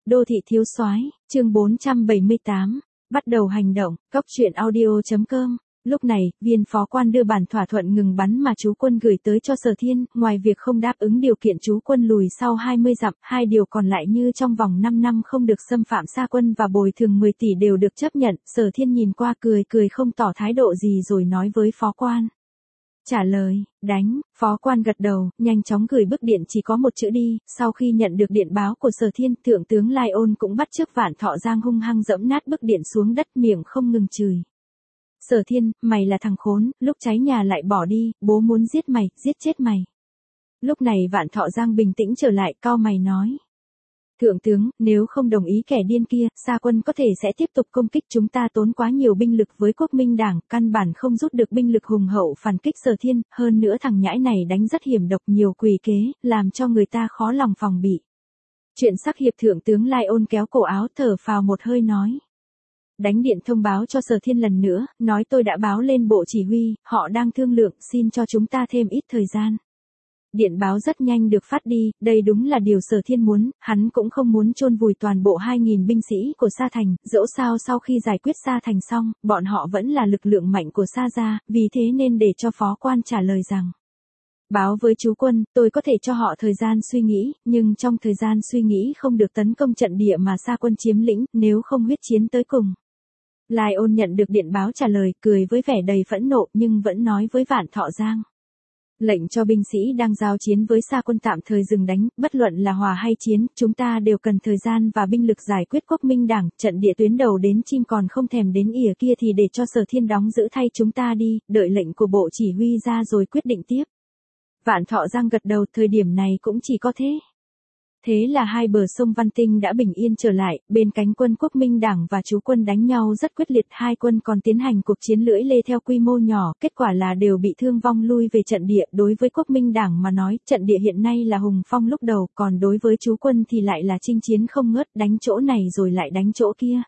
Đô thị thiếu soái, chương 478, bắt đầu hành động, Cóc truyện audio.com. Lúc này, viên phó quan đưa bản thỏa thuận ngừng bắn mà chú quân gửi tới cho Sở Thiên, ngoài việc không đáp ứng điều kiện chú quân lùi sau 20 dặm, hai điều còn lại như trong vòng 5 năm không được xâm phạm Sa Quân và bồi thường 10 tỷ đều được chấp nhận. Sở Thiên nhìn qua cười không tỏ thái độ gì rồi nói với phó quan. Trả lời, đánh, phó quan gật đầu, nhanh chóng gửi bức điện chỉ có một chữ đi. Sau khi nhận được điện báo của Sở Thiên, thượng tướng Lai Ôn cũng bắt chước Vạn Thọ Giang hung hăng dẫm nát bức điện xuống đất, miệng không ngừng chửi. Sở Thiên, mày là thằng khốn, lúc cháy nhà lại bỏ đi, bố muốn giết mày, giết chết mày. Lúc này Vạn Thọ Giang bình tĩnh trở lại, cau mày nói. Thượng tướng, nếu không đồng ý kẻ điên kia, Sa Quân có thể sẽ tiếp tục công kích chúng ta, tốn quá nhiều binh lực với Quốc Minh Đảng, căn bản không rút được binh lực hùng hậu phản kích Sở Thiên, hơn nữa thằng nhãi này đánh rất hiểm độc, nhiều quỷ kế, làm cho người ta khó lòng phòng bị. Chuyện sắc hiệp thượng tướng Lai Ôn kéo cổ áo thở phào một hơi nói. Đánh điện thông báo cho Sở Thiên lần nữa, nói tôi đã báo lên bộ chỉ huy, họ đang thương lượng, xin cho chúng ta thêm ít thời gian. Điện báo rất nhanh được phát đi, đây đúng là điều Sở Thiên muốn, hắn cũng không muốn chôn vùi toàn bộ 2.000 binh sĩ của Sa Thành, dẫu sao sau khi giải quyết Sa Thành xong, bọn họ vẫn là lực lượng mạnh của Sa gia, vì thế nên để cho phó quan trả lời rằng. Báo với chú quân, tôi có thể cho họ thời gian suy nghĩ, nhưng trong thời gian suy nghĩ không được tấn công trận địa mà Sa Quân chiếm lĩnh, nếu không huyết chiến tới cùng. Lai Ôn nhận được điện báo trả lời, cười với vẻ đầy phẫn nộ nhưng vẫn nói với Vạn Thọ Giang. Lệnh cho binh sĩ đang giao chiến với Sa Quân tạm thời dừng đánh, bất luận là hòa hay chiến, chúng ta đều cần thời gian và binh lực giải quyết Quốc Minh Đảng, trận địa tuyến đầu đến chim còn không thèm đến ỉa kia thì để cho Sở Thiên đóng giữ thay chúng ta đi, đợi lệnh của bộ chỉ huy ra rồi quyết định tiếp. Vạn Thọ Giang gật đầu, thời điểm này cũng chỉ có thế. Thế là hai bờ sông Văn Tinh đã bình yên trở lại, bên cánh quân Quốc Minh Đảng và chú quân đánh nhau rất quyết liệt, hai quân còn tiến hành cuộc chiến lưỡi lê theo quy mô nhỏ, kết quả là đều bị thương vong lui về trận địa. Đối với Quốc Minh Đảng mà nói, trận địa hiện nay là hùng phong lúc đầu, còn đối với chú quân thì lại là chinh chiến không ngớt, đánh chỗ này rồi lại đánh chỗ kia.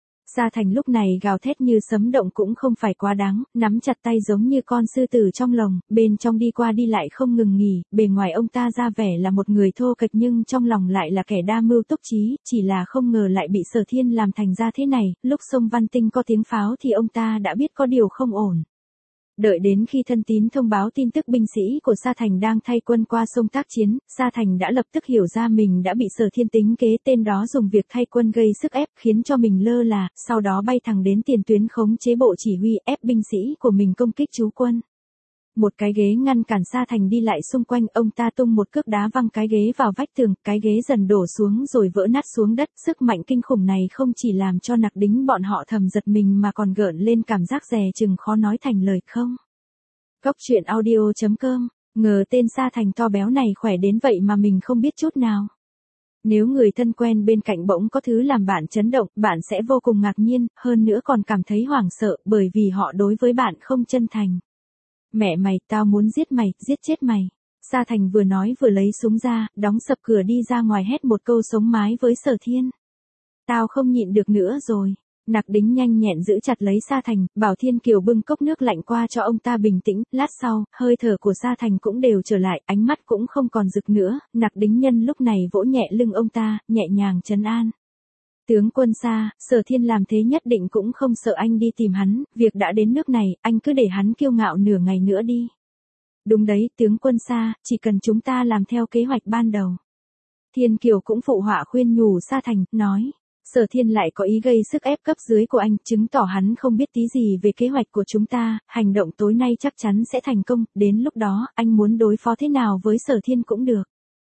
Sa Thành lúc này gào thét như sấm động cũng không phải quá đáng, nắm chặt tay giống như con sư tử trong lồng, bên trong đi qua đi lại không ngừng nghỉ, bề ngoài ông ta ra vẻ là một người thô kệch nhưng trong lòng lại là kẻ đa mưu túc trí, chỉ là không ngờ lại bị Sở Thiên làm thành ra thế này. Lúc sông Văn Tinh có tiếng pháo thì ông ta đã biết có điều không ổn. Đợi đến khi thân tín thông báo tin tức binh sĩ của Sa Thành đang thay quân qua sông tác chiến, Sa Thành đã lập tức hiểu ra mình đã bị Sở Thiên tính kế, tên đó dùng việc thay quân gây sức ép khiến cho mình lơ là, sau đó bay thẳng đến tiền tuyến khống chế bộ chỉ huy, ép binh sĩ của mình công kích chú quân. Một cái ghế ngăn cản Sa Thành đi lại xung quanh, ông ta tung một cước đá văng cái ghế vào vách tường, cái ghế dần đổ xuống rồi vỡ nát xuống đất. Sức mạnh kinh khủng này không chỉ làm cho nặc đính bọn họ thầm giật mình mà còn gợn lên cảm giác dè chừng khó nói thành lời không. Cóc truyện audio.com, ngờ tên Sa Thành to béo này khỏe đến vậy mà mình không biết chút nào. Nếu người thân quen bên cạnh bỗng có thứ làm bạn chấn động, bạn sẽ vô cùng ngạc nhiên, hơn nữa còn cảm thấy hoảng sợ bởi vì họ đối với bạn không chân thành. Mẹ mày, tao muốn giết mày, giết chết mày. Sa Thành vừa nói vừa lấy súng ra, đóng sập cửa đi ra ngoài hét một câu sống mái với Sở Thiên. Tao không nhịn được nữa rồi. Nặc đính nhanh nhẹn giữ chặt lấy Sa Thành, bảo Thiên Kiều bưng cốc nước lạnh qua cho ông ta bình tĩnh. Lát sau, hơi thở của Sa Thành cũng đều trở lại, ánh mắt cũng không còn rực nữa. Nặc đính nhân lúc này vỗ nhẹ lưng ông ta, nhẹ nhàng trấn an. Tướng quân Sa, Sở Thiên làm thế nhất định cũng không sợ anh đi tìm hắn, việc đã đến nước này, anh cứ để hắn kiêu ngạo nửa ngày nữa đi. Đúng đấy, tướng quân Sa, chỉ cần chúng ta làm theo kế hoạch ban đầu. Thiên Kiều cũng phụ họa khuyên nhủ Sa Thành, nói. Sở Thiên lại có ý gây sức ép cấp dưới của anh, chứng tỏ hắn không biết tí gì về kế hoạch của chúng ta, hành động tối nay chắc chắn sẽ thành công, đến lúc đó, anh muốn đối phó thế nào với Sở Thiên cũng được.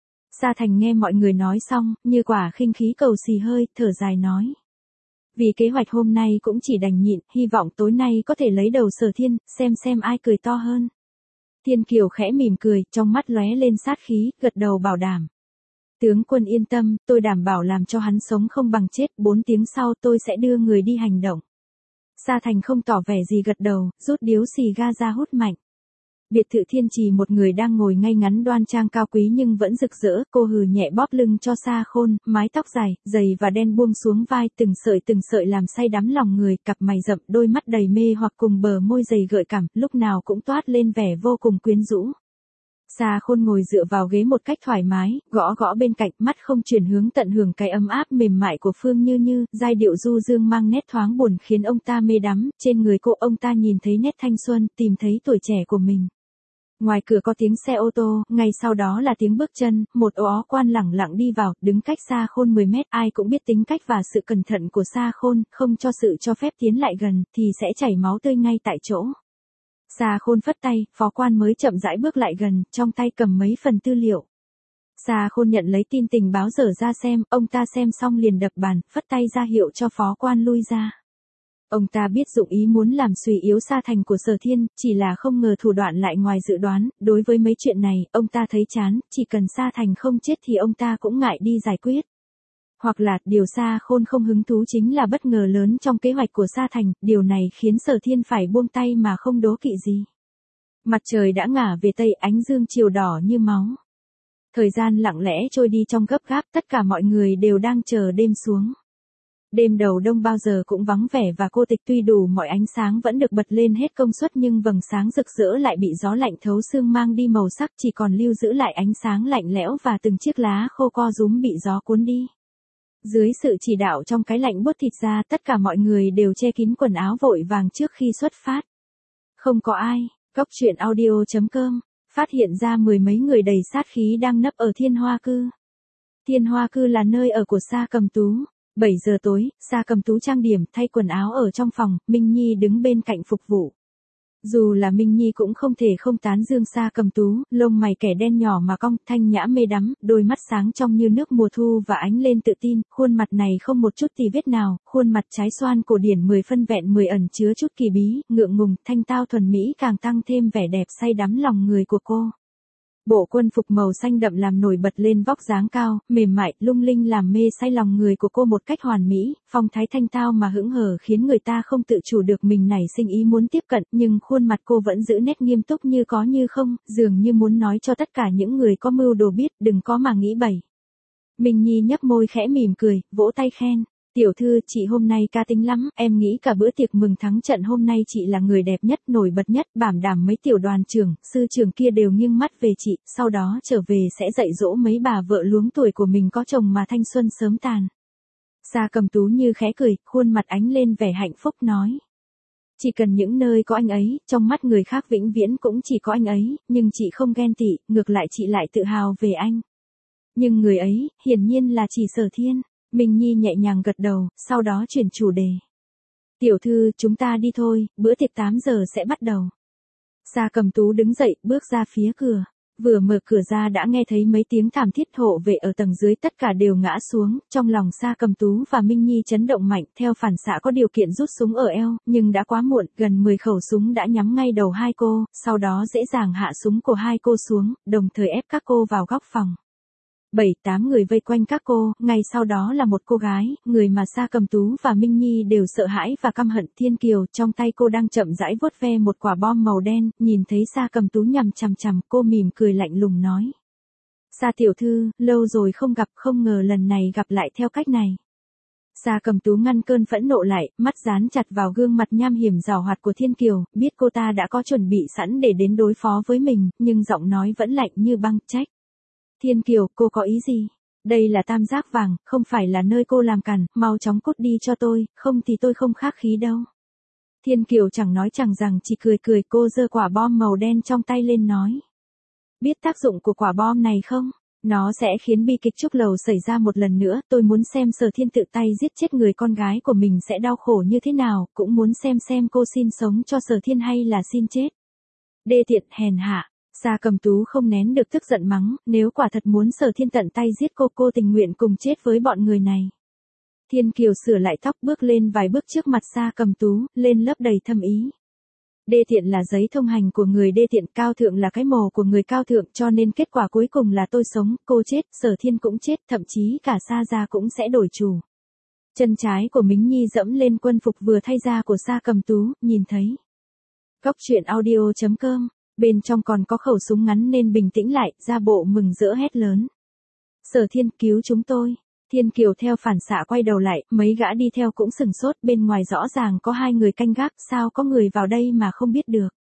Sa Thành nghe mọi người nói xong, như quả khinh khí cầu xì hơi, thở dài nói. Vì kế hoạch hôm nay cũng chỉ đành nhịn, hy vọng tối nay có thể lấy đầu Sở Thiên, xem ai cười to hơn. Thiên Kiều khẽ mỉm cười, trong mắt lóe lên sát khí, gật đầu bảo đảm. Tướng quân yên tâm, tôi đảm bảo làm cho hắn sống không bằng chết, 4 tiếng sau tôi sẽ đưa người đi hành động. Sa Thành không tỏ vẻ gì gật đầu, rút điếu xì ga ra hút mạnh. Biệt thự Thiên Trì một người đang ngồi ngay ngắn đoan trang cao quý nhưng vẫn rực rỡ, cô hừ nhẹ bóp lưng cho Sa Khôn, mái tóc dài, dày và đen buông xuống vai, từng sợi làm say đắm lòng người, cặp mày rậm, đôi mắt đầy mê hoặc cùng bờ môi dày gợi cảm, lúc nào cũng toát lên vẻ vô cùng quyến rũ. Sa Khôn ngồi dựa vào ghế một cách thoải mái, gõ gõ bên cạnh, mắt không chuyển hướng tận hưởng cái ấm áp mềm mại của Phương Như Như, giai điệu du dương mang nét thoáng buồn khiến ông ta mê đắm, trên người cô ông ta nhìn thấy nét thanh xuân, tìm thấy tuổi trẻ của mình. Ngoài cửa có tiếng xe ô tô, ngay sau đó là tiếng bước chân, một ó quan lẳng lặng đi vào, đứng cách Sa Khôn 10 mét, ai cũng biết tính cách và sự cẩn thận của Sa Khôn, không cho sự cho phép tiến lại gần, thì sẽ chảy máu tươi ngay tại chỗ. Sa Khôn phất tay, phó quan mới chậm rãi bước lại gần, trong tay cầm mấy phần tư liệu. Sa Khôn nhận lấy tin tình báo dở ra xem, ông ta xem xong liền đập bàn, phất tay ra hiệu cho phó quan lui ra. Ông ta biết dụng ý muốn làm suy yếu Sa Thành của Sở Thiên, chỉ là không ngờ thủ đoạn lại ngoài dự đoán, đối với mấy chuyện này, ông ta thấy chán, chỉ cần Sa Thành không chết thì ông ta cũng ngại đi giải quyết. Hoặc là, điều Sa Khôn không hứng thú chính là bất ngờ lớn trong kế hoạch của Sa Thành, điều này khiến Sở Thiên phải buông tay mà không đố kỵ gì. Mặt trời đã ngả về tây, ánh dương chiều đỏ như máu. Thời gian lặng lẽ trôi đi trong gấp gáp, tất cả mọi người đều đang chờ đêm xuống. Đêm đầu đông bao giờ cũng vắng vẻ và cô tịch, tuy đủ mọi ánh sáng vẫn được bật lên hết công suất nhưng vầng sáng rực rỡ lại bị gió lạnh thấu xương mang đi màu sắc, chỉ còn lưu giữ lại ánh sáng lạnh lẽo và từng chiếc lá khô co rúm bị gió cuốn đi. Dưới sự chỉ đạo trong cái lạnh buốt thịt ra, tất cả mọi người đều che kín quần áo vội vàng trước khi xuất phát. Không có ai, Cóc Truyện Audio.com, phát hiện ra mười mấy người đầy sát khí đang nấp ở Thiên Hoa Cư. Thiên Hoa Cư là nơi ở của Sa Cầm Tú. 7 giờ tối, Sa Cầm Tú trang điểm, thay quần áo ở trong phòng, Minh Nhi đứng bên cạnh phục vụ. Dù là Minh Nhi cũng không thể không tán dương Sa Cầm Tú, lông mày kẻ đen nhỏ mà cong, thanh nhã mê đắm, đôi mắt sáng trong như nước mùa thu và ánh lên tự tin, khuôn mặt này không một chút tì vết nào, khuôn mặt trái xoan cổ điển 10 phân vẹn 10 ẩn chứa chút kỳ bí, ngượng ngùng, thanh tao thuần mỹ càng tăng thêm vẻ đẹp say đắm lòng người của cô. Bộ quân phục màu xanh đậm làm nổi bật lên vóc dáng cao, mềm mại, lung linh làm mê say lòng người của cô một cách hoàn mỹ, phong thái thanh tao mà hững hờ khiến người ta không tự chủ được mình nảy sinh ý muốn tiếp cận, nhưng khuôn mặt cô vẫn giữ nét nghiêm túc như có như không, dường như muốn nói cho tất cả những người có mưu đồ biết, đừng có mà nghĩ bậy. Minh Nhi nhấp môi khẽ mỉm cười, vỗ tay khen. Tiểu thư, chị hôm nay ca tính lắm, em nghĩ cả bữa tiệc mừng thắng trận hôm nay chị là người đẹp nhất, nổi bật nhất, bảo đảm mấy tiểu đoàn trưởng, sư trưởng kia đều nghiêng mắt về chị, sau đó trở về sẽ dạy dỗ mấy bà vợ luống tuổi của mình có chồng mà thanh xuân sớm tàn. Sa Cầm Tú như khẽ cười, khuôn mặt ánh lên vẻ hạnh phúc nói. Chỉ cần những nơi có anh ấy, trong mắt người khác vĩnh viễn cũng chỉ có anh ấy, nhưng chị không ghen tị, ngược lại chị lại tự hào về anh. Nhưng người ấy, hiển nhiên là chỉ Sở Thiên. Minh Nhi nhẹ nhàng gật đầu, sau đó chuyển chủ đề. Tiểu thư, chúng ta đi thôi, bữa tiệc 8 giờ sẽ bắt đầu. Sa Cầm Tú đứng dậy, bước ra phía cửa. Vừa mở cửa ra đã nghe thấy mấy tiếng thảm thiết, hộ vệ ở tầng dưới tất cả đều ngã xuống, trong lòng Sa Cầm Tú và Minh Nhi chấn động mạnh, theo phản xạ có điều kiện rút súng ở eo, nhưng đã quá muộn, gần 10 khẩu súng đã nhắm ngay đầu hai cô, sau đó dễ dàng hạ súng của hai cô xuống, đồng thời ép các cô vào góc phòng. 7-8 người vây quanh các cô, ngay sau đó là một cô gái, người mà Sa Cầm Tú và Minh Nhi đều sợ hãi và căm hận. Thiên Kiều, trong tay cô đang chậm rãi vuốt ve một quả bom màu đen, nhìn thấy Sa Cầm Tú nhằm chằm chằm, cô mỉm cười lạnh lùng nói. Sa tiểu thư, lâu rồi không gặp, không ngờ lần này gặp lại theo cách này. Sa Cầm Tú ngăn cơn phẫn nộ lại, mắt dán chặt vào gương mặt nham hiểm giàu hoạt của Thiên Kiều, biết cô ta đã có chuẩn bị sẵn để đến đối phó với mình, nhưng giọng nói vẫn lạnh như băng, trách. Thiên Kiều, cô có ý gì? Đây là Tam Giác Vàng, không phải là nơi cô làm cản, mau chóng cút đi cho tôi, không thì tôi không khách khí đâu. Thiên Kiều chẳng nói chẳng rằng, chỉ cười cười, cô giơ quả bom màu đen trong tay lên nói. Biết tác dụng của quả bom này không? Nó sẽ khiến bi kịch Trúc Lầu xảy ra một lần nữa, tôi muốn xem Sở Thiên tự tay giết chết người con gái của mình sẽ đau khổ như thế nào, cũng muốn xem cô xin sống cho Sở Thiên hay là xin chết. Đê tiện, hèn hạ. Sa Cầm Tú không nén được tức giận mắng, nếu quả thật muốn Sở Thiên tận tay giết cô tình nguyện cùng chết với bọn người này. Thiên Kiều sửa lại tóc, bước lên vài bước trước mặt Sa Cầm Tú, lên lớp đầy thâm ý. Đê tiện là giấy thông hành của người đê tiện, cao thượng là cái mồ của người cao thượng, cho nên kết quả cuối cùng là tôi sống, cô chết, Sở Thiên cũng chết, thậm chí cả Sa gia cũng sẽ đổi chủ. Chân trái của Mính Nhi dẫm lên quân phục vừa thay ra của Sa Cầm Tú, nhìn thấy. Cóc Truyện Audio.com, bên trong còn có khẩu súng ngắn nên bình tĩnh lại, ra bộ mừng rỡ hét lớn. Sở Thiên, cứu chúng tôi. Thiên Kiều theo phản xạ quay đầu lại, mấy gã đi theo cũng sừng sốt, bên ngoài rõ ràng có hai người canh gác, sao có người vào đây mà không biết được.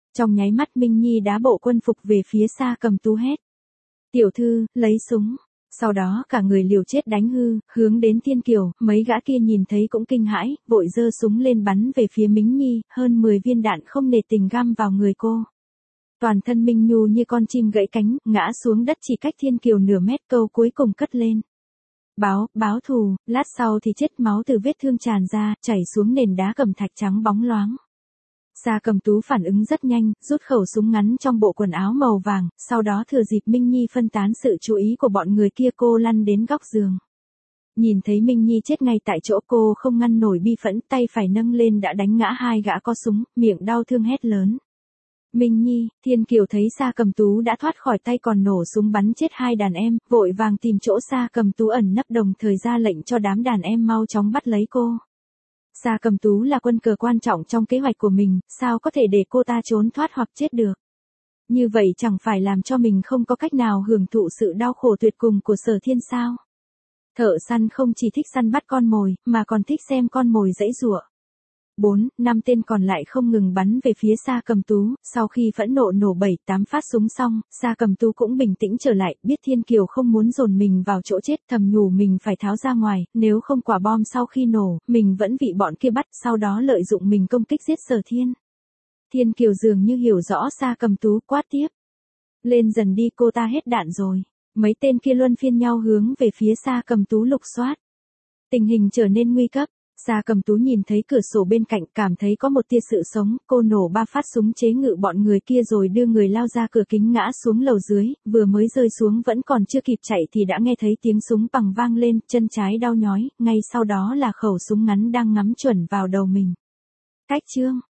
Trong nháy mắt Minh Nhi đá bộ quân phục về phía Sa Cầm Tú hét. Tiểu thư, lấy súng. Sau đó cả người liều chết đánh hướng đến Thiên Kiều, mấy gã kia nhìn thấy cũng kinh hãi, vội giơ súng lên bắn về phía Minh Nhi, hơn 10 viên đạn không nề tình găm vào người cô. Toàn thân Minh Nhu như con chim gãy cánh, ngã xuống đất chỉ cách Thiên Kiều nửa mét, câu cuối cùng cất lên. Báo thù, lát sau thì chết máu từ vết thương tràn ra, chảy xuống nền đá cẩm thạch trắng bóng loáng. Sa Cầm Tú phản ứng rất nhanh, rút khẩu súng ngắn trong bộ quần áo màu vàng, sau đó thừa dịp Minh Nhi phân tán sự chú ý của bọn người kia cô lăn đến góc giường. Nhìn thấy Minh Nhi chết ngay tại chỗ cô không ngăn nổi bi phẫn, tay phải nâng lên đã đánh ngã hai gã có súng, miệng đau thương hét lớn. Minh Nhi, Thiên Kiều thấy Sa Cầm Tú đã thoát khỏi tay còn nổ súng bắn chết hai đàn em, vội vàng tìm chỗ Sa Cầm Tú ẩn nấp đồng thời ra lệnh cho đám đàn em mau chóng bắt lấy cô. Sa Cầm Tú là quân cờ quan trọng trong kế hoạch của mình, sao có thể để cô ta trốn thoát hoặc chết được. Như vậy chẳng phải làm cho mình không có cách nào hưởng thụ sự đau khổ tuyệt cùng của Sở Thiên sao. Thợ săn không chỉ thích săn bắt con mồi, mà còn thích xem con mồi giãy giụa. 4-5 tên còn lại không ngừng bắn về phía Sa Cầm Tú, sau khi phẫn nộ nổ 7-8 phát súng xong, Sa Cầm Tú cũng bình tĩnh trở lại, biết Thiên Kiều không muốn dồn mình vào chỗ chết, thầm nhủ mình phải tháo ra ngoài, nếu không quả bom sau khi nổ, mình vẫn bị bọn kia bắt, sau đó lợi dụng mình công kích giết Sở Thiên. Thiên Kiều dường như hiểu rõ Sa Cầm Tú, quát tiếp. Lên dần đi, cô ta hết đạn rồi. Mấy tên kia luân phiên nhau hướng về phía Sa Cầm Tú lục soát. Tình hình trở nên nguy cấp. Sa Cầm Tú nhìn thấy cửa sổ bên cạnh, cảm thấy có một tia sự sống, cô nổ 3 phát súng chế ngự bọn người kia rồi đưa người lao ra cửa kính ngã xuống lầu dưới, vừa mới rơi xuống vẫn còn chưa kịp chạy thì đã nghe thấy tiếng súng bằng vang lên, chân trái đau nhói, ngay sau đó là khẩu súng ngắn đang ngắm chuẩn vào đầu mình. Cách chương